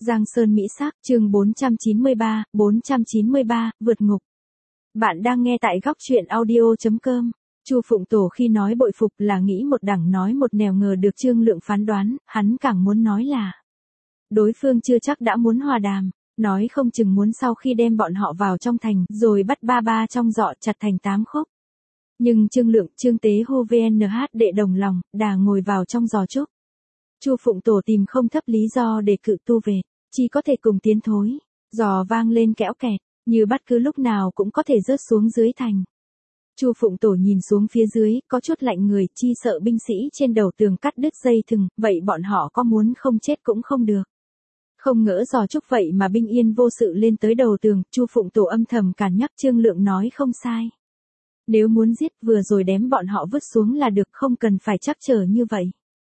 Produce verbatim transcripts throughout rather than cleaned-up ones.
Giang Sơn Mỹ Sắc, chương bốn trăm chín mươi ba, bốn trăm chín mươi ba, vượt ngục. Bạn đang nghe tại góc truyện audio chấm com. Chu Phụng Tổ khi nói bội phục là nghĩ một đằng nói một nẻo, ngờ được Trương Lượng phán đoán, hắn càng muốn nói là đối phương chưa chắc đã muốn hòa đàm, nói không chừng muốn sau khi đem bọn họ vào trong thành, rồi bắt ba ba trong giọ chặt thành tám khúc. Nhưng Trương Lượng, Trương Tế hô vê en hát đệ đồng lòng, đà ngồi vào trong giò trúc. Chu Phụng Tổ tìm không thấp lý do để cự tu về, chỉ có thể cùng tiến thối. Giò vang lên kẽo kẹt, như bất cứ lúc nào cũng có thể rớt xuống dưới thành. Chu Phụng Tổ nhìn xuống phía dưới, có chút lạnh người, chi sợ binh sĩ trên đầu tường cắt đứt dây thừng, vậy bọn họ có muốn không chết cũng không được. Không ngỡ giò trúc vậy mà binh yên vô sự lên tới đầu tường, Chu Phụng Tổ âm thầm càn nhắc Trương Lượng nói không sai. Nếu muốn giết vừa rồi đếm bọn họ vứt xuống là được, không cần phải trắc trở như vậy.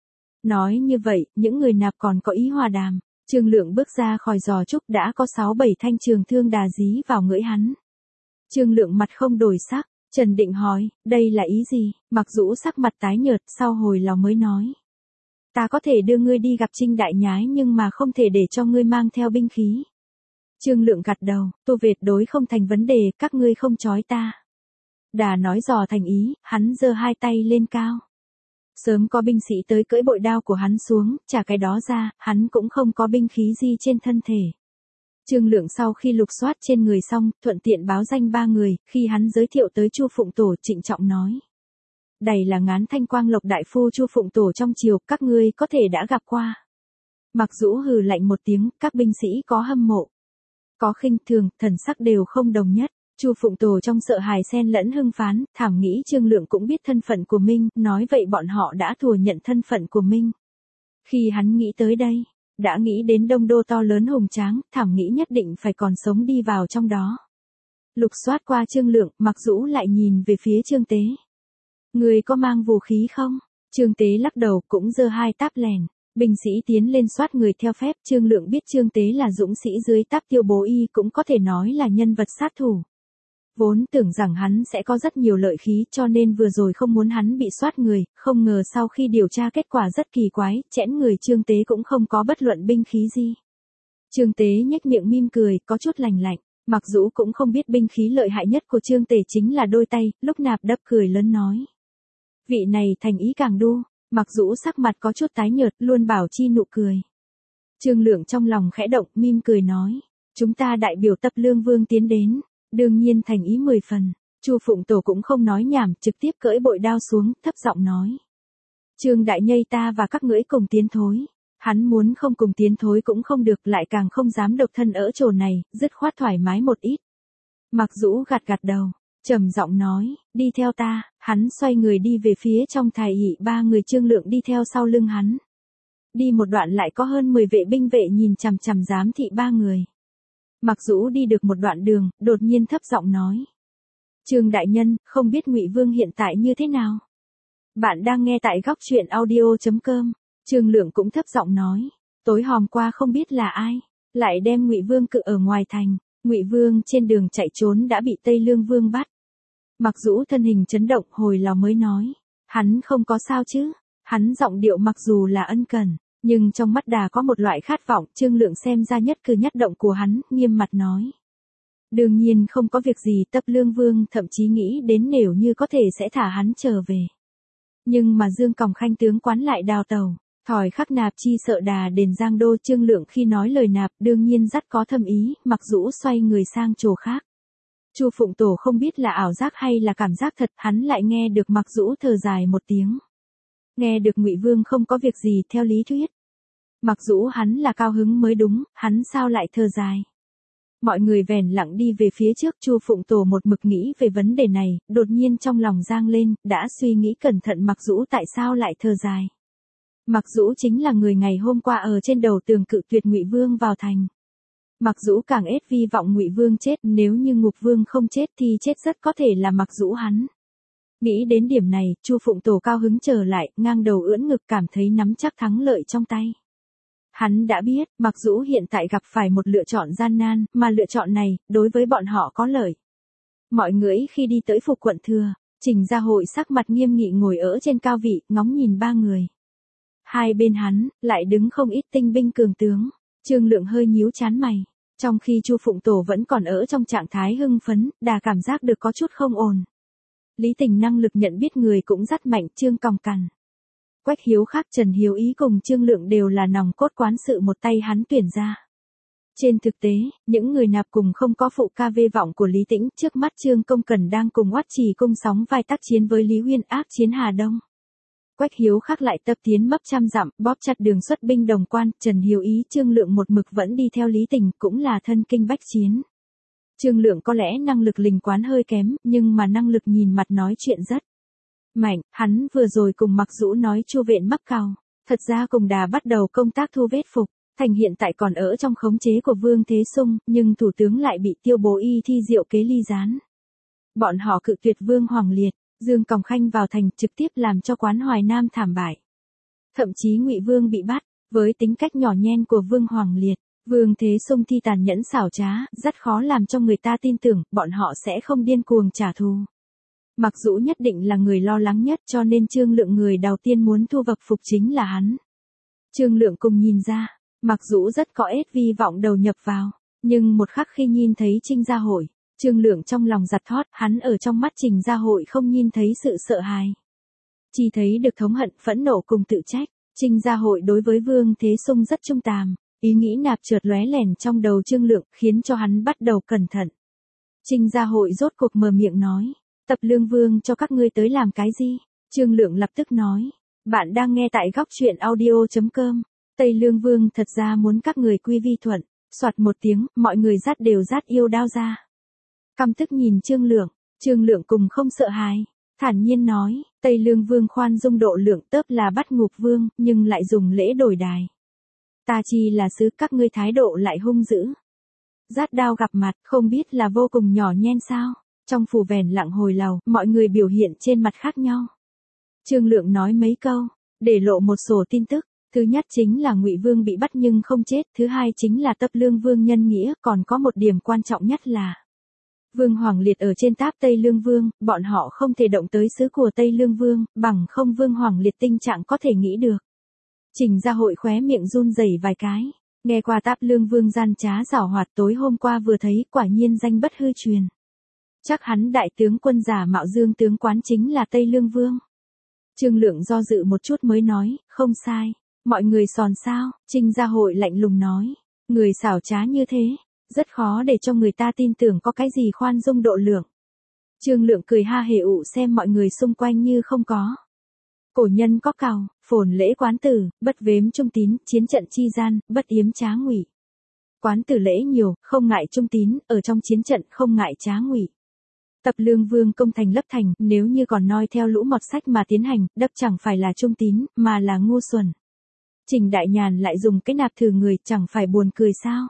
Nói như vậy, những người nạp còn có ý hòa đàm. Trương Lượng bước ra khỏi giò trúc đã có sáu bảy thanh trường thương đà dí vào ngưỡi hắn. Trương Lượng mặt không đổi sắc, Trần Định hỏi, đây là ý gì? Mặc Dũ sắc mặt tái nhợt, sau hồi lâu mới nói. Ta có thể đưa ngươi đi gặp Trinh Đại Nhái nhưng mà không thể để cho ngươi mang theo binh khí. Trương Lượng gật đầu, tu Việt đối không thành vấn đề, các ngươi không trói ta. Đà nói dò thành ý, hắn giơ hai tay lên cao. Sớm có binh sĩ tới cưỡi bội đao của hắn xuống, trả cái đó ra, hắn cũng không có binh khí gì trên thân thể. Trương Lượng sau khi lục soát trên người xong, thuận tiện báo danh ba người, khi hắn giới thiệu tới Chu Phụng Tổ trịnh trọng nói. Đây là Ngán Thanh Quang Lộc đại phu Chu Phụng Tổ trong triều, các ngươi có thể đã gặp qua. Mặc Dũ hừ lạnh một tiếng, các binh sĩ có hâm mộ, có khinh thường, thần sắc đều không đồng nhất. Chu Phụng Tổ trong sợ hãi xen lẫn hưng phấn, thảm nghĩ Trương Lượng cũng biết thân phận của mình, nói vậy bọn họ đã thừa nhận thân phận của mình. Khi hắn nghĩ tới đây, đã nghĩ đến Đông Đô to lớn hùng tráng, thảm nghĩ nhất định phải còn sống đi vào trong đó. Lục soát qua Trương Lượng, Mặc Dũ lại nhìn về phía Trương Tế. Người có mang vũ khí không? Trương Tế lắc đầu, cũng giơ hai táp lèn. Binh sĩ tiến lên soát người theo phép. Trương Lượng biết Trương Tế là dũng sĩ dưới táp Tiêu Bố Y, cũng có thể nói là nhân vật sát thủ. Vốn tưởng rằng hắn sẽ có rất nhiều lợi khí, cho nên vừa rồi không muốn hắn bị soát người, không ngờ sau khi điều tra kết quả rất kỳ quái, chẽn người Trương Tế cũng không có bất luận binh khí gì. Trương Tế nhếch miệng mỉm cười, có chút lành lạnh. Mặc Dũ cũng không biết binh khí lợi hại nhất của Trương Tế chính là đôi tay, lúc nạp đập cười lớn nói. Vị này thành ý càng đu. Mặc Dũ sắc mặt có chút tái nhợt, luôn bảo chi nụ cười. Trương Lượng trong lòng khẽ động, mỉm cười nói. Chúng ta đại biểu Tập Lương Vương tiến đến. Đương nhiên thành ý mười phần. Chu Phụng Tổ cũng không nói nhảm, trực tiếp cưỡi bội đao xuống, thấp giọng nói. Trương Đại Nhây, ta và các ngươi cùng tiến thối. Hắn muốn không cùng tiến thối cũng không được, lại càng không dám độc thân ở chỗ này, dứt khoát thoải mái một ít. Mặc Dũ gật gật đầu, trầm giọng nói, đi theo ta. Hắn xoay người đi về phía trong thải ỵ, ba người Trương Lượng đi theo sau lưng hắn. Đi một đoạn lại có hơn mười vệ binh vệ nhìn chằm chằm giám thị ba người. Mặc Dũ đi được một đoạn đường, đột nhiên thấp giọng nói. Trương đại nhân, không biết Ngụy Vương hiện tại như thế nào? Bạn đang nghe tại góc truyện audio chấm com. Trương Lượng cũng thấp giọng nói. Tối hòm qua không biết là ai, lại đem Ngụy Vương cự ở ngoài thành. Ngụy Vương trên đường chạy trốn đã bị Tây Lương Vương bắt. Mặc Dũ thân hình chấn động, hồi lâu mới nói. Hắn không có sao chứ? Hắn giọng điệu mặc dù là ân cần, nhưng trong mắt đà có một loại khát vọng. Trương Lượng xem ra nhất cử nhất động của hắn, nghiêm mặt nói. Đương nhiên không có việc gì, Tập Lương Vương thậm chí nghĩ đến nếu như có thể sẽ thả hắn trở về. Nhưng mà Dương Còng Khanh tướng quán lại đào tàu, thỏi khắc nạp chi sợ đà đền Giang Đô. Trương Lượng khi nói lời nạp đương nhiên rất có thâm ý, Mặc Dũ xoay người sang chỗ khác. Chu Phụng Tổ không biết là ảo giác hay là cảm giác thật, hắn lại nghe được Mặc Dũ thở dài một tiếng. Nghe được Ngụy Vương không có việc gì, theo lý thuyết. Mặc Dũ hắn là cao hứng mới đúng, hắn sao lại thở dài. Mọi người vèn lặng đi về phía trước, Chu Phụng Tổ một mực nghĩ về vấn đề này, đột nhiên trong lòng giang lên, đã suy nghĩ cẩn thận Mặc Dũ tại sao lại thở dài. Mặc Dũ chính là người ngày hôm qua ở trên đầu tường cự tuyệt Ngụy Vương vào thành. Mặc Dũ càng ết vi vọng Ngụy Vương chết, nếu như Ngục Vương không chết thì chết rất có thể là Mặc Dũ hắn. Nghĩ đến điểm này, Chu Phụng Tổ cao hứng trở lại, ngang đầu ưỡn ngực cảm thấy nắm chắc thắng lợi trong tay. Hắn đã biết, Mặc Dũ hiện tại gặp phải một lựa chọn gian nan, mà lựa chọn này, đối với bọn họ có lợi. Mọi người khi đi tới Phục quận Thừa, Trình Gia Hội sắc mặt nghiêm nghị ngồi ở trên cao vị, ngóng nhìn ba người. Hai bên hắn, lại đứng không ít tinh binh cường tướng. Trương Lượng hơi nhíu chán mày. Trong khi Chu Phụng Tổ vẫn còn ở trong trạng thái hưng phấn, đà cảm giác được có chút không ổn. Lý Tình năng lực nhận biết người cũng rất mạnh, Trương Còng Cằn. Quách Hiếu khác Trần Hiếu Ý cùng Trương Lượng đều là nòng cốt quán sự một tay hắn tuyển ra. Trên thực tế, những người nạp cùng không có phụ ca vê vọng của Lý Tĩnh, trước mắt Trương Công Cẩn đang cùng Oát Trì Cung sóng vai tác chiến với Lý Huyên ác chiến Hà Đông. Quách Hiếu khác lại tập tiến mấp trăm dặm, bóp chặt đường xuất binh đồng quan, Trần Hiếu Ý Trương Lượng một mực vẫn đi theo Lý Tình, cũng là thân kinh bách chiến. Trương Lượng có lẽ năng lực linh quán hơi kém, nhưng mà năng lực nhìn mặt nói chuyện rất mạnh. Hắn vừa rồi cùng Mặc Dũ nói Chu Vện mắc cào, thật ra cùng đà bắt đầu công tác thu vết phục. Thành hiện tại còn ở trong khống chế của Vương Thế Sung, nhưng thủ tướng lại bị Tiêu Bố Y thi diệu kế ly gián. Bọn họ cự tuyệt Vương Hoàng Liệt, Dương Còng Khanh vào thành, trực tiếp làm cho quán Hoài Nam thảm bại. Thậm chí Ngụy Vương bị bắt, với tính cách nhỏ nhen của Vương Hoàng Liệt, Vương Thế Sung thi tàn nhẫn xảo trá, rất khó làm cho người ta tin tưởng bọn họ sẽ không điên cuồng trả thù. Mặc dù nhất định là người lo lắng nhất, cho nên Trương Lượng người đầu tiên muốn thu vập phục chính là hắn. Trương Lượng cùng nhìn ra, Mặc dù rất có ép vi vọng đầu nhập vào, nhưng một khắc khi nhìn thấy Trinh Gia Hội, Trương Lượng trong lòng giật thót, hắn ở trong mắt Trình Gia Hội không nhìn thấy sự sợ hãi, chỉ thấy được thống hận, phẫn nộ cùng tự trách. Trình Gia Hội đối với Vương Thế Sung rất trung tàm, ý nghĩ nạp chợt lóe lẻn trong đầu Trương Lượng, khiến cho hắn bắt đầu cẩn thận. Trình Gia Hội rốt cuộc mở miệng nói, Tập Lương Vương cho các ngươi tới làm cái gì? Trương Lượng lập tức nói, bạn đang nghe tại góc truyện audio chấm com. Tây Lương Vương thật ra muốn các người quy vi thuận. Soạt một tiếng, mọi người rát đều rát yêu đao ra. Căm tức nhìn Trương Lượng, Trương Lượng cùng không sợ hãi, thản nhiên nói, Tây Lương Vương khoan dung độ lượng tớp là bắt ngục vương, nhưng lại dùng lễ đổi đài. Ta chi là sứ, các ngươi thái độ lại hung dữ. Rát đao gặp mặt, không biết là vô cùng nhỏ nhen sao? Trong phủ vẻn lặng hồi lầu, mọi người biểu hiện trên mặt khác nhau. Trương Lượng nói mấy câu, để lộ một sổ tin tức. Thứ nhất chính là Ngụy Vương bị bắt nhưng không chết, thứ hai chính là Tập Lương Vương nhân nghĩa, còn có một điểm quan trọng nhất là Vương Hoàng Liệt ở trên tháp Tây Lương Vương, bọn họ không thể động tới xứ của Tây Lương Vương, bằng không Vương Hoàng Liệt tình trạng có thể nghĩ được. Trình Gia Hội khóe miệng run rẩy vài cái, nghe qua Táp Lương Vương gian trá giảo hoạt, tối hôm qua vừa thấy, quả nhiên danh bất hư truyền. Chắc hắn đại tướng quân giả mạo Dương tướng quán chính là Tây Lương Vương. Trương Lượng do dự một chút mới nói, không sai. Mọi người xòn xao, Trình Gia Hội lạnh lùng nói, người xảo trá như thế, rất khó để cho người ta tin tưởng có cái gì khoan dung độ lượng. Trương Lượng cười ha hề ụ xem mọi người xung quanh như không có. Cổ nhân có cào, phồn lễ quán tử, bất vếm trung tín, chiến trận chi gian, bất yếm trá ngụy. Quán tử lễ nhiều, không ngại trung tín, ở trong chiến trận không ngại trá ngụy. Tập Lương Vương công thành lấp thành, nếu như còn noi theo lũ mọt sách mà tiến hành, đắp chẳng phải là trung tín, mà là ngu xuẩn. Trình Đại Nhàn lại dùng cái nạp thử người, chẳng phải buồn cười sao?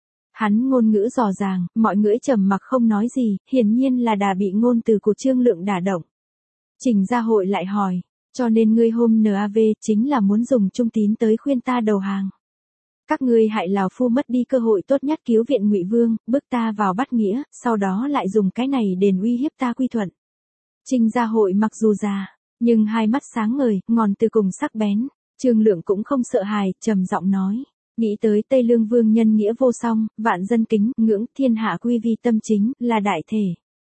Hắn ngôn ngữ dò dàng, mọi người trầm mặc không nói gì, hiển nhiên là đã bị ngôn từ của Trương Lượng đả động. Trình Gia Hội lại hỏi, cho nên ngươi hôm en a vê chính là muốn dùng trung tín tới khuyên ta đầu hàng. Các ngươi hại Lào Phu mất đi cơ hội tốt nhất cứu viện Ngụy Vương, bức ta vào bắt nghĩa, sau đó lại dùng cái này đền uy hiếp ta quy thuận. Trình Gia Hội mặc dù già, nhưng hai mắt sáng ngời, ngòn từ cùng sắc bén. Trương Lượng cũng không sợ hãi, trầm giọng nói, nghĩ tới Tây Lương Vương nhân nghĩa vô song, vạn dân kính, ngưỡng, thiên hạ quy vi tâm chính, là đại thể.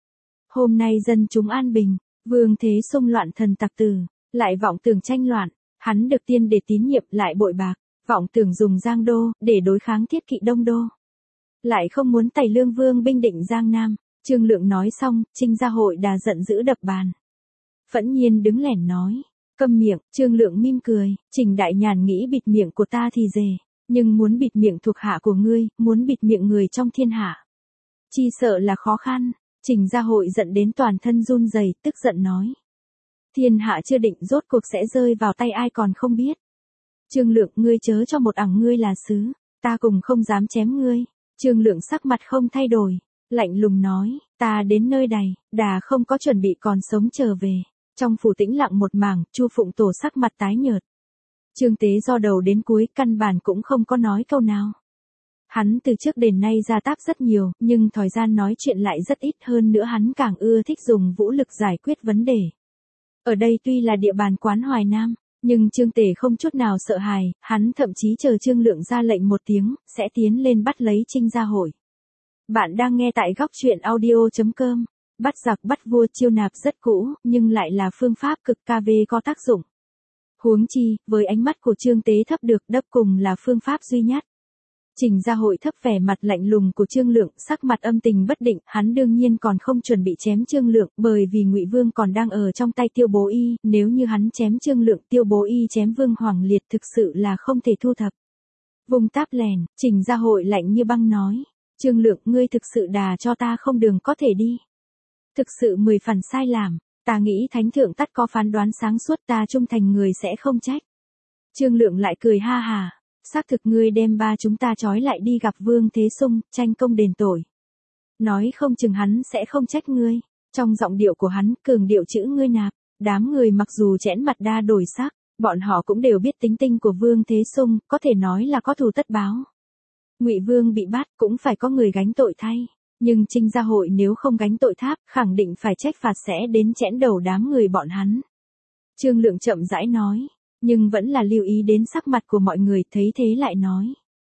Hôm nay dân chúng an bình, Vương Thế Sung loạn thần tặc tử, lại vọng tưởng tranh loạn, hắn được tiên để tín nhiệm lại bội bạc, vọng tưởng dùng Giang Đô, để đối kháng Thiết Kỵ Đông Đô. Lại không muốn Tây Lương Vương binh định Giang Nam. Trương Lượng nói xong, Trình Gia Hội đà giận dữ đập bàn. Phẫn nhiên đứng lẻn nói. Câm miệng, Trương Lượng mỉm cười, Trình Đại Nhàn nghĩ bịt miệng của ta thì dề, nhưng muốn bịt miệng thuộc hạ của ngươi, muốn bịt miệng người trong thiên hạ, chi sợ là khó khăn. Trình Gia Hội giận đến toàn thân run rẩy, tức giận nói. Thiên hạ chưa định rốt cuộc sẽ rơi vào tay ai còn không biết. Trương Lượng, ngươi chớ cho một ẳng ngươi là sứ, ta cùng không dám chém ngươi. Trương Lượng sắc mặt không thay đổi, lạnh lùng nói, ta đến nơi này, đà không có chuẩn bị còn sống trở về. Trong phủ tĩnh lặng một mảng, Chu Phụng Tổ sắc mặt tái nhợt. Trương Tế do đầu đến cuối căn bản cũng không có nói câu nào. Hắn từ trước đến nay ra táp rất nhiều, nhưng thời gian nói chuyện lại rất ít, hơn nữa hắn càng ưa thích dùng vũ lực giải quyết vấn đề. Ở đây tuy là địa bàn quán Hoài Nam, Nhưng Trương Tề không chút nào sợ hãi, hắn thậm chí chờ Trương Lượng ra lệnh một tiếng, sẽ tiến lên bắt lấy Trinh Gia Hội. Bạn đang nghe tại góc truyện audio.com. Bắt giặc bắt vua chiêu nạp rất cũ, nhưng lại là phương pháp cực ca về có tác dụng. Huống chi, với ánh mắt của Trương Tế Thấp được đắp cùng là phương pháp duy nhất. Trình Gia Hội thấp vẻ mặt lạnh lùng của Trương Lượng, sắc mặt âm tình bất định, hắn đương nhiên còn không chuẩn bị chém Trương Lượng, bởi vì Ngụy Vương còn đang ở trong tay Tiêu Bố Y, nếu như hắn chém Trương Lượng, Tiêu Bố Y chém Vương Hoàng Liệt thực sự là không thể thu thập. Vùng táp lèn, Trình Gia Hội lạnh như băng nói, Trương Lượng, ngươi thực sự đà cho ta không đường có thể đi. Thực sự mười phần sai làm, ta nghĩ thánh thượng tất có phán đoán sáng suốt, ta trung thành người sẽ không trách. Trương Lượng lại cười ha hà. Xác thực ngươi đem ba chúng ta trói lại đi gặp Vương Thế Sung, tranh công đền tội. Nói không chừng hắn sẽ không trách ngươi. Trong giọng điệu của hắn, cường điệu chữ ngươi nạp. Đám người mặc dù chẽn mặt đa đổi sắc, bọn họ cũng đều biết tính tình của Vương Thế Sung, có thể nói là có thù tất báo. Ngụy Vương bị bắt, cũng phải có người gánh tội thay. Nhưng Trinh Gia Hội nếu không gánh tội tháp, khẳng định phải trách phạt sẽ đến chẽn đầu đám người bọn hắn. Trương Lượng chậm rãi nói. Nhưng vẫn là lưu ý đến sắc mặt của mọi người, thấy thế lại nói.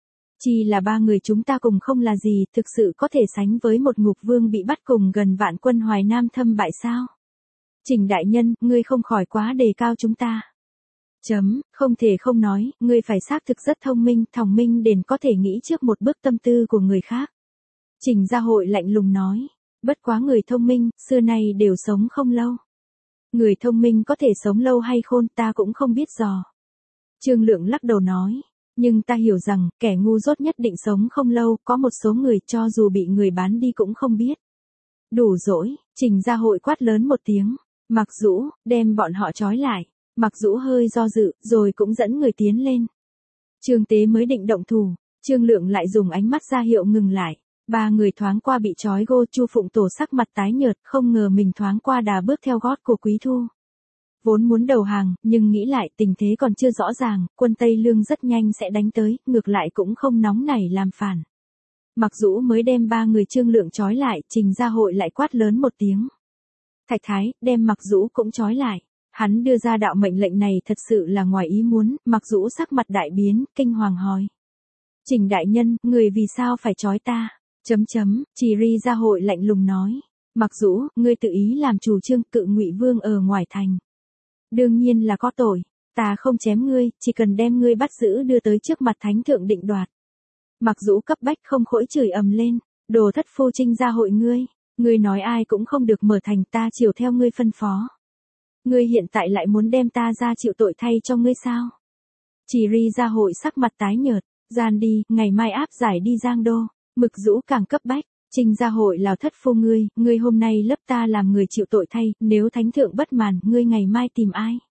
Chỉ là ba người chúng ta cùng không là gì, thực sự có thể sánh với một ngục vương bị bắt cùng gần vạn quân Hoài Nam thâm bại sao? Trình đại nhân, ngươi không khỏi quá đề cao chúng ta. Chấm, không thể không nói, ngươi phải xác thực rất thông minh, thòng minh đền có thể nghĩ trước một bước tâm tư của người khác. Trình Gia Hội lạnh lùng nói, bất quá người thông minh, xưa nay đều sống không lâu. Người thông minh có thể sống lâu hay khôn ta cũng không biết dò. Trương Lượng lắc đầu nói, nhưng ta hiểu rằng, kẻ ngu dốt nhất định sống không lâu, có một số người cho dù bị người bán đi cũng không biết. Đủ rồi, Trình Gia Hội quát lớn một tiếng, Mặc Dũ, đem bọn họ trói lại. Mặc Dũ hơi do dự, rồi cũng dẫn người tiến lên. Trương Tế mới định động thủ, Trương Lượng lại dùng ánh mắt ra hiệu ngừng lại. Ba người thoáng qua bị trói gô, Chu Phụng Tổ sắc mặt tái nhợt, không ngờ mình thoáng qua đà bước theo gót của Quý Thu. Vốn muốn đầu hàng, nhưng nghĩ lại tình thế còn chưa rõ ràng, quân Tây Lương rất nhanh sẽ đánh tới, ngược lại cũng không nóng nảy làm phản. Mặc Dũ mới đem ba người Trương Lượng trói lại, Trình Gia Hội lại quát lớn một tiếng. Thạch Thái, đem Mặc Dũ cũng trói lại. Hắn đưa ra đạo mệnh lệnh này thật sự là ngoài ý muốn, Mặc Dũ sắc mặt đại biến, kinh hoàng hỏi. Trình đại nhân, người vì sao phải trói ta? Chấm chấm, Chỉ Ri Gia Hội lạnh lùng nói. Mặc Dũ, ngươi tự ý làm chủ trương cự Ngụy Vương ở ngoài thành. Đương nhiên là có tội, ta không chém ngươi, chỉ cần đem ngươi bắt giữ đưa tới trước mặt thánh thượng định đoạt. Mặc Dũ cấp bách không khỗi chửi ầm lên, đồ thất phu Trinh Gia Hội ngươi, ngươi nói ai cũng không được mở thành, ta chiều theo ngươi phân phó. Ngươi hiện tại lại muốn đem ta ra chịu tội thay cho ngươi sao? Chỉ Ri Gia Hội sắc mặt tái nhợt, gian đi, ngày mai áp giải đi Giang Đô. Mực Dũ càng cấp bách, Trình Gia Hội là thất phu ngươi, ngươi hôm nay lấp ta làm người chịu tội thay, nếu thánh thượng bất mãn, ngươi ngày mai tìm ai?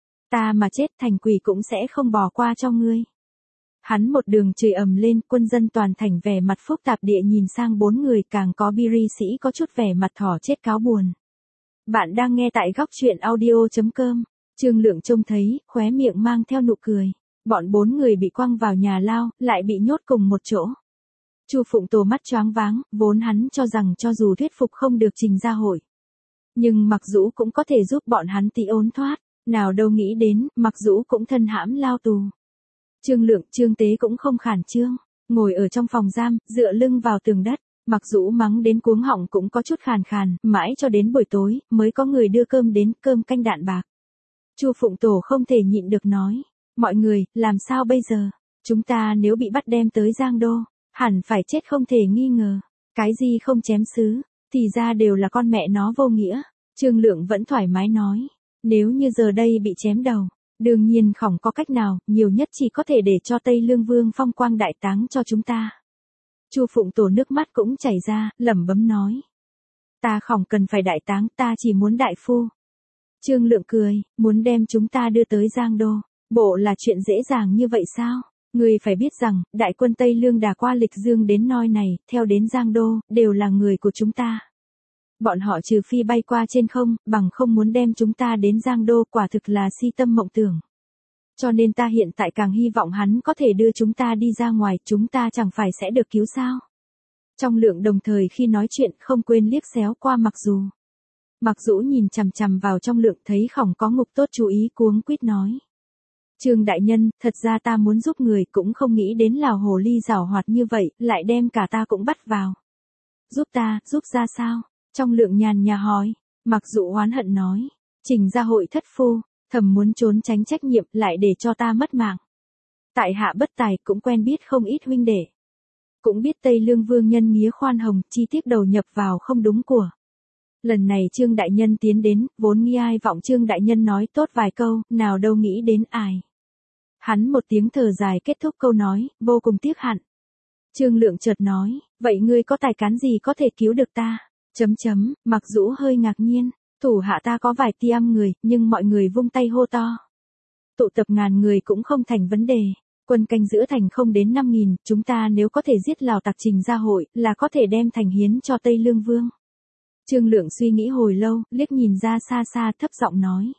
Ta mà chết thành quỷ cũng sẽ không bỏ qua cho ngươi. Hắn một đường chửi ầm lên, quân dân toàn thành vẻ mặt phức tạp địa nhìn sang bốn người, càng có Biri sĩ có chút vẻ mặt thỏ chết cáo buồn. Bạn đang nghe tại góc truyện audio.com, Trương Lượng trông thấy, khóe miệng mang theo nụ cười. Bọn bốn người bị quăng vào nhà lao, lại bị nhốt cùng một chỗ. Chu Phụng Tổ mắt choáng váng, vốn hắn cho rằng cho dù thuyết phục không được Trình Gia Hội, nhưng Mặc Dũ cũng có thể giúp bọn hắn tí ốn thoát, nào đâu nghĩ đến, Mặc Dũ cũng thân hãm lao tù. Trương Lượng, Trương Tế cũng không khản trương, ngồi ở trong phòng giam, dựa lưng vào tường đất, Mặc Dũ mắng đến cuống họng cũng có chút khàn khàn, mãi cho đến buổi tối, mới có người đưa cơm đến, cơm canh đạn bạc. Chu Phụng Tổ không thể nhịn được nói, mọi người, làm sao bây giờ? Chúng ta nếu bị bắt đem tới Giang Đô, hẳn phải chết không thể nghi ngờ. Cái gì không chém xứ, thì ra đều là con mẹ nó vô nghĩa. Trương Lượng vẫn thoải mái nói, nếu như giờ đây bị chém đầu, đương nhiên không có cách nào, nhiều nhất chỉ có thể để cho Tây Lương Vương phong quang đại táng cho chúng ta. Chu Phụng Tổ nước mắt cũng chảy ra, lẩm bẩm nói, ta không cần phải đại táng, ta chỉ muốn đại phu. Trương Lượng cười, muốn đem chúng ta đưa tới Giang Đô, bộ là chuyện dễ dàng như vậy sao? Ngươi phải biết rằng, đại quân Tây Lương đà qua Lịch Dương đến nơi này, theo đến Giang Đô, đều là người của chúng ta. Bọn họ trừ phi bay qua trên không, bằng không muốn đem chúng ta đến Giang Đô, quả thực là si tâm mộng tưởng. Cho nên ta hiện tại càng hy vọng hắn có thể đưa chúng ta đi ra ngoài, chúng ta chẳng phải sẽ được cứu sao. Trong Lượng đồng thời khi nói chuyện không quên liếc xéo qua Mặc Dù. Mặc Dũ nhìn chằm chằm vào trong Lượng thấy khổng có ngục tốt chú ý cuống quýt nói. Trương đại nhân, thật ra ta muốn giúp người cũng không nghĩ đến Lào hồ ly giảo hoạt như vậy, lại đem cả ta cũng bắt vào. Giúp ta, giúp ra sao? Trong Lượng nhàn nhà hỏi, Mặc Dụ oán hận nói, Trình gia hội thất phu, thầm muốn trốn tránh trách nhiệm lại để cho ta mất mạng. Tại hạ bất tài cũng quen biết không ít huynh đệ. Cũng biết Tây Lương Vương nhân nghĩa khoan hồng, chi tiết đầu nhập vào không đúng của. Lần này Trương đại nhân tiến đến, vốn nghi ai vọng Trương đại nhân nói tốt vài câu, nào đâu nghĩ đến ai. Hắn một tiếng thở dài kết thúc câu nói, vô cùng tiếc hận. Trương Lượng chợt nói, vậy ngươi có tài cán gì có thể cứu được ta? Chấm chấm, Mặc Dụ hơi ngạc nhiên, thủ hạ ta có vài tiêm người, nhưng mọi người vung tay hô to. Tụ tập ngàn người cũng không thành vấn đề. Quân canh giữa thành không đến năm nghìn, chúng ta nếu có thể giết Lào tặc Trình gia hội, là có thể đem thành hiến cho Tây Lương Vương. Trương Lượng suy nghĩ hồi lâu, liếc nhìn ra xa xa thấp giọng nói.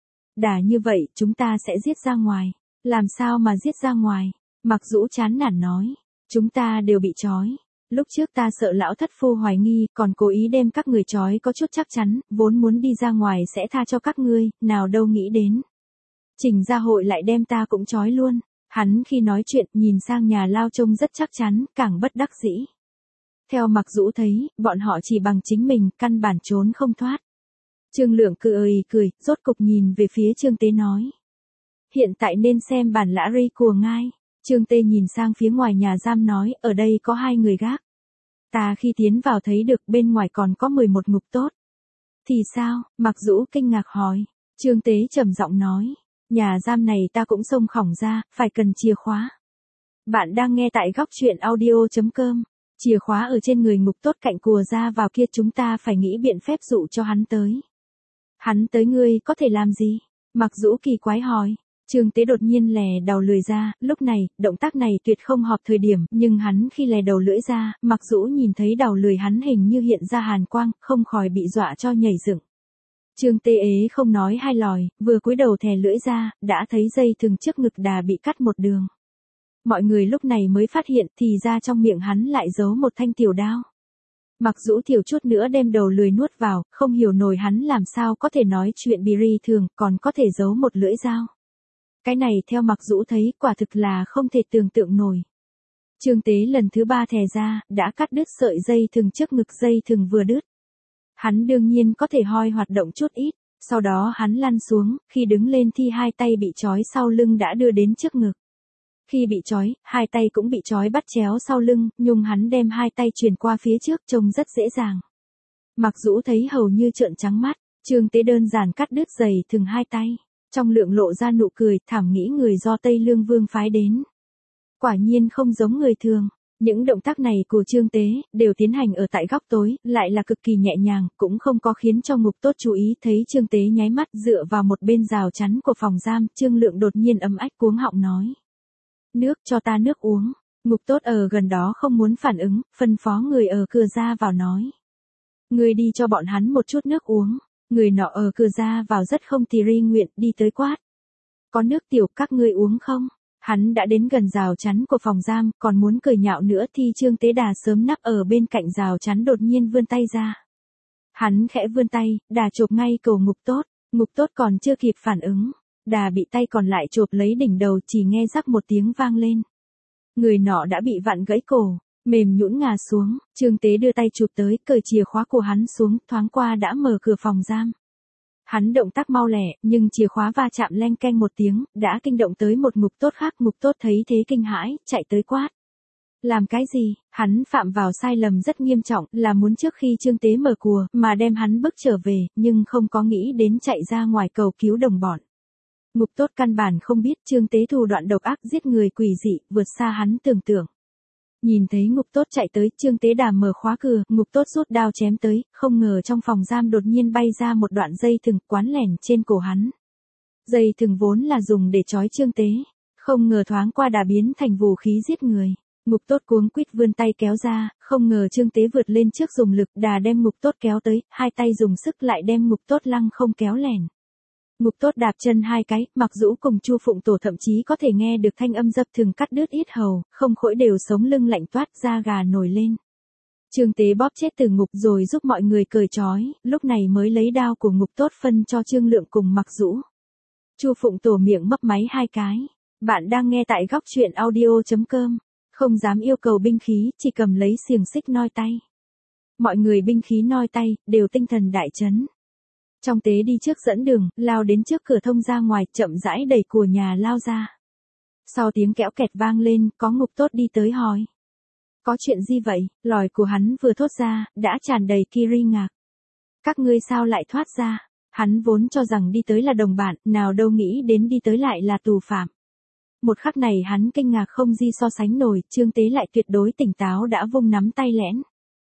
Đã như vậy, chúng ta sẽ giết ra ngoài. Làm sao mà giết ra ngoài? Mặc Dụ chán nản nói. Chúng ta đều bị trói. Lúc trước ta sợ lão thất phu hoài nghi, còn cố ý đem các người trói có chút chắc chắn, vốn muốn đi ra ngoài sẽ tha cho các ngươi, nào đâu nghĩ đến. Trình gia hội lại đem ta cũng trói luôn. Hắn khi nói chuyện nhìn sang nhà lao trông rất chắc chắn, càng bất đắc dĩ. Theo Mặc Dụ thấy, bọn họ chỉ bằng chính mình, căn bản trốn không thoát. Trương Lượng cười cười, rốt cục nhìn về phía Trương Tế nói. Hiện tại nên xem bản lã ri của ngài. Trương Tê nhìn sang phía ngoài nhà giam nói, ở đây có hai người gác. Ta khi tiến vào thấy được bên ngoài còn có mười một ngục tốt. Thì sao? Mặc Dụ kinh ngạc hỏi. Trương Tế trầm giọng nói. Nhà giam này ta cũng xông khỏng ra, phải cần chìa khóa. Bạn đang nghe tại góc truyện audio chấm com. Chìa khóa ở trên người ngục tốt cạnh cùa ra vào kia, chúng ta phải nghĩ biện phép dụ cho hắn tới. Hắn tới ngươi có thể làm gì? Mặc Dụ kỳ quái hỏi. Trương Tế đột nhiên lè đầu lưỡi ra, lúc này, động tác này tuyệt không hợp thời điểm, nhưng hắn khi lè đầu lưỡi ra, Mặc Dụ nhìn thấy đầu lưỡi hắn hình như hiện ra hàn quang, không khỏi bị dọa cho nhảy dựng. Trương Tế ế không nói hai lời, vừa cúi đầu thè lưỡi ra, đã thấy dây thừng trước ngực đà bị cắt một đường. Mọi người lúc này mới phát hiện thì ra trong miệng hắn lại giấu một thanh tiểu đao. Mặc Dụ thiểu chút nữa đem đầu lưỡi nuốt vào, không hiểu nổi hắn làm sao có thể nói chuyện bì ri thường, còn có thể giấu một lưỡi dao. Cái này theo Mặc Dụ thấy quả thực là không thể tưởng tượng nổi. Trương Tế lần thứ ba thè ra, đã cắt đứt sợi dây thừng trước ngực, dây thừng vừa đứt. Hắn đương nhiên có thể hoi hoạt động chút ít, sau đó hắn lăn xuống, khi đứng lên thì hai tay bị trói sau lưng đã đưa đến trước ngực. Khi bị trói, hai tay cũng bị trói bắt chéo sau lưng, nhưng hắn đem hai tay truyền qua phía trước trông rất dễ dàng. Mặc Dụ thấy hầu như trợn trắng mắt, Trương Tế đơn giản cắt đứt dây thừng hai tay. Trong Lượng lộ ra nụ cười, thảm nghĩ người do Tây Lương Vương phái đến. Quả nhiên không giống người thường. Những động tác này của Trương Tế, đều tiến hành ở tại góc tối, lại là cực kỳ nhẹ nhàng, cũng không có khiến cho ngục tốt chú ý. Thấy Trương Tế nháy mắt dựa vào một bên rào chắn của phòng giam, Trương Lượng đột nhiên ấm ách cuống họng nói. Nước, cho ta nước uống. Ngục tốt ở gần đó không muốn phản ứng, phân phó người ở cửa ra vào nói. Người đi cho bọn hắn một chút nước uống. Người nọ ở cửa ra vào rất không tì ri nguyện, đi tới quát. Có nước tiểu các ngươi uống không? Hắn đã đến gần rào chắn của phòng giam, còn muốn cười nhạo nữa thì Trương Tế Đà sớm nắp ở bên cạnh rào chắn đột nhiên vươn tay ra. Hắn khẽ vươn tay, đà chộp ngay cổ ngục tốt, ngục tốt còn chưa kịp phản ứng. Đà bị tay còn lại chộp lấy đỉnh đầu, chỉ nghe rắc một tiếng vang lên. Người nọ đã bị vặn gãy cổ, mềm nhũn ngả xuống, Trương Tế đưa tay chụp tới, cởi chìa khóa của hắn xuống, thoáng qua đã mở cửa phòng giam. Hắn động tác mau lẹ, nhưng chìa khóa va chạm leng keng một tiếng, đã kinh động tới một ngục tốt khác. Ngục tốt thấy thế kinh hãi, chạy tới quát. Làm cái gì? Hắn phạm vào sai lầm rất nghiêm trọng, là muốn trước khi Trương Tế mở cùa, mà đem hắn bước trở về, nhưng không có nghĩ đến chạy ra ngoài cầu cứu đồng bọn. Ngục tốt căn bản không biết Trương Tế thủ đoạn độc ác giết người quỷ dị, vượt xa hắn tưởng tượng. Nhìn thấy ngục tốt chạy tới, Trương Tế Đà mở khóa cửa, ngục tốt rút đao chém tới, không ngờ trong phòng giam đột nhiên bay ra một đoạn dây thừng quán lẻn trên cổ hắn. Dây thừng vốn là dùng để trói Trương Tế, không ngờ thoáng qua đã biến thành vũ khí giết người. Ngục tốt cuống quýt vươn tay kéo ra, không ngờ Trương Tế vượt lên trước dùng lực đà đem ngục tốt kéo tới, hai tay dùng sức lại đem ngục tốt lăng không kéo lẻn. Ngục tốt đạp chân hai cái, Mặc Dụ cùng Chu Phụng Tổ thậm chí có thể nghe được thanh âm dập thừng cắt đứt yết hầu, không khỗi đều sống lưng lạnh toát, da gà nổi lên. Trương Tế bóp chết từ ngục rồi giúp mọi người cởi trói, lúc này mới lấy đao của ngục tốt phân cho Trương Lượng cùng Mặc Dụ. Chu Phụng Tổ miệng mấp máy hai cái. Bạn đang nghe tại góc truyện audio chấm com. Không dám yêu cầu binh khí, chỉ cầm lấy xiềng xích noi tay. Mọi người binh khí noi tay, đều tinh thần đại chấn. Trong tế đi trước dẫn đường, lao đến trước cửa thông ra ngoài, chậm rãi đẩy của nhà lao ra. Sau tiếng kéo kẹt vang lên, có Ngục Tốt đi tới hỏi. Có chuyện gì vậy? Lòi của hắn vừa thốt ra, đã tràn đầy Kiri ngạc. Các ngươi sao lại thoát ra? Hắn vốn cho rằng đi tới là đồng bạn, nào đâu nghĩ đến đi tới lại là tù phạm. Một khắc này hắn kinh ngạc không gì so sánh nổi, Trương Tế lại tuyệt đối tỉnh táo đã vung nắm tay lẽn.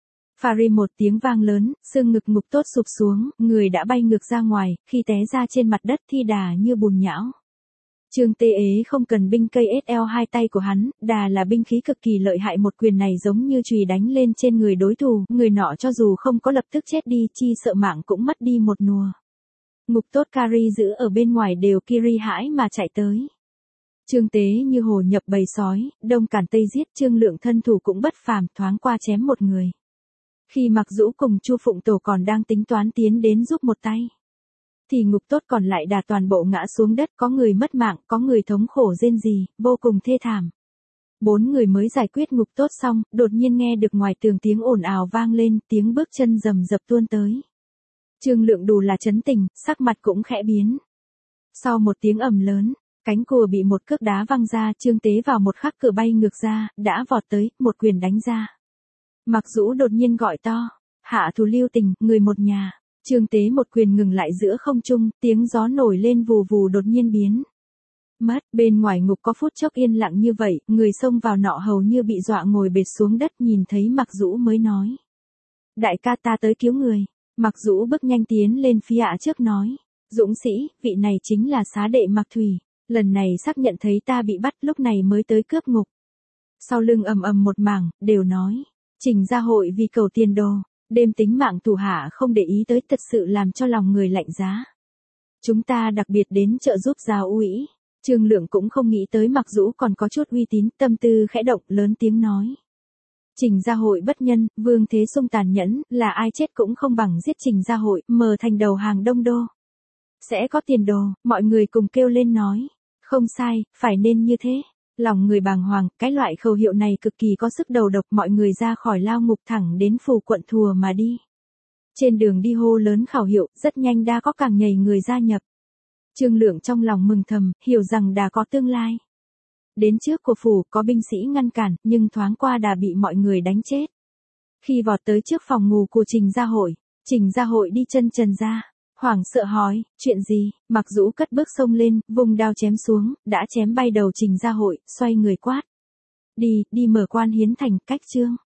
Phà một tiếng vang lớn, xương ngực Ngục Tốt sụp xuống, người đã bay ngược ra ngoài, khi té ra trên mặt đất thi đà như bùn nhão. Trương Tế ế không cần binh cây ét lờ hai tay của hắn, đà là binh khí cực kỳ lợi hại, một quyền này giống như chùy đánh lên trên người đối thủ, người nọ cho dù không có lập tức chết đi, chi sợ mạng cũng mất đi một nùa. Ngục Tốt Kari giữ ở bên ngoài đều Kiri hãi mà chạy tới. Trương Tế như hồ nhập bầy sói, đông càn tây giết, Trương Lượng thân thủ cũng bất phàm, thoáng qua chém một người. Khi Mặc Dũ cùng Chu Phụng Tổ còn đang tính toán tiến đến giúp một tay, thì Ngục Tốt còn lại đà toàn bộ ngã xuống đất, có người mất mạng, có người thống khổ rên rỉ, vô cùng thê thảm. Bốn người mới giải quyết Ngục Tốt xong, đột nhiên nghe được ngoài tường tiếng ồn ào vang lên, tiếng bước chân rầm rập tuôn tới. Trương Lượng đủ là chấn tình, sắc mặt cũng khẽ biến. Sau một tiếng ầm lớn, cánh cùa bị một cước đá văng ra, Trương Tế vào một khắc cửa bay ngược ra, đã vọt tới, một quyền đánh ra. Mặc Dũ đột nhiên gọi to, hạ thủ lưu tình, người một nhà. Trương Tế một quyền ngừng lại giữa không trung, tiếng gió nổi lên vù vù đột nhiên biến mất. Bên ngoài ngục có phút chốc yên lặng như vậy, người xông vào nọ hầu như bị dọa ngồi bệt xuống đất, nhìn thấy Mặc Dũ mới nói. Đại ca, ta tới cứu người. Mặc Dũ bước nhanh tiến lên phía trước nói. Dũng sĩ, vị này chính là xá đệ Mặc Thủy. Lần này xác nhận thấy ta bị bắt, lúc này mới tới cướp ngục. Sau lưng ầm ầm một mảng, đều nói. Trình Gia Hội vì cầu tiền đồ, đêm tính mạng thủ hạ không để ý tới, thật sự làm cho lòng người lạnh giá. Chúng ta đặc biệt đến trợ giúp Gia Uỷ. Trương Lượng cũng không nghĩ tới Mặc Dũ còn có chút uy tín, tâm tư khẽ động, lớn tiếng nói. Trình Gia Hội bất nhân, Vương Thế Sung tàn nhẫn, là ai chết cũng không bằng giết Trình Gia Hội, mờ thành đầu hàng Đông Đô. Sẽ có tiền đồ, mọi người cùng kêu lên nói. Không sai, phải nên như thế. Lòng người bàng hoàng, cái loại khẩu hiệu này cực kỳ có sức đầu độc, mọi người ra khỏi lao ngục thẳng đến phủ quận Thùa mà đi. Trên đường đi hô lớn khẩu hiệu, rất nhanh đã có càng nhầy người gia nhập. Trương Lượng trong lòng mừng thầm, hiểu rằng đã có tương lai. Đến trước của phủ, có binh sĩ ngăn cản, nhưng thoáng qua đã bị mọi người đánh chết. Khi vọt tới trước phòng ngủ của Trình Gia Hội, Trình Gia Hội đi chân trần ra, hoảng sợ hỏi, chuyện gì? Mặc Dũ cất bước xông lên, vùng đao chém xuống, đã chém bay đầu Trình Gia Hội, xoay người quát. Đi, đi mở quan hiến thành, cách trương.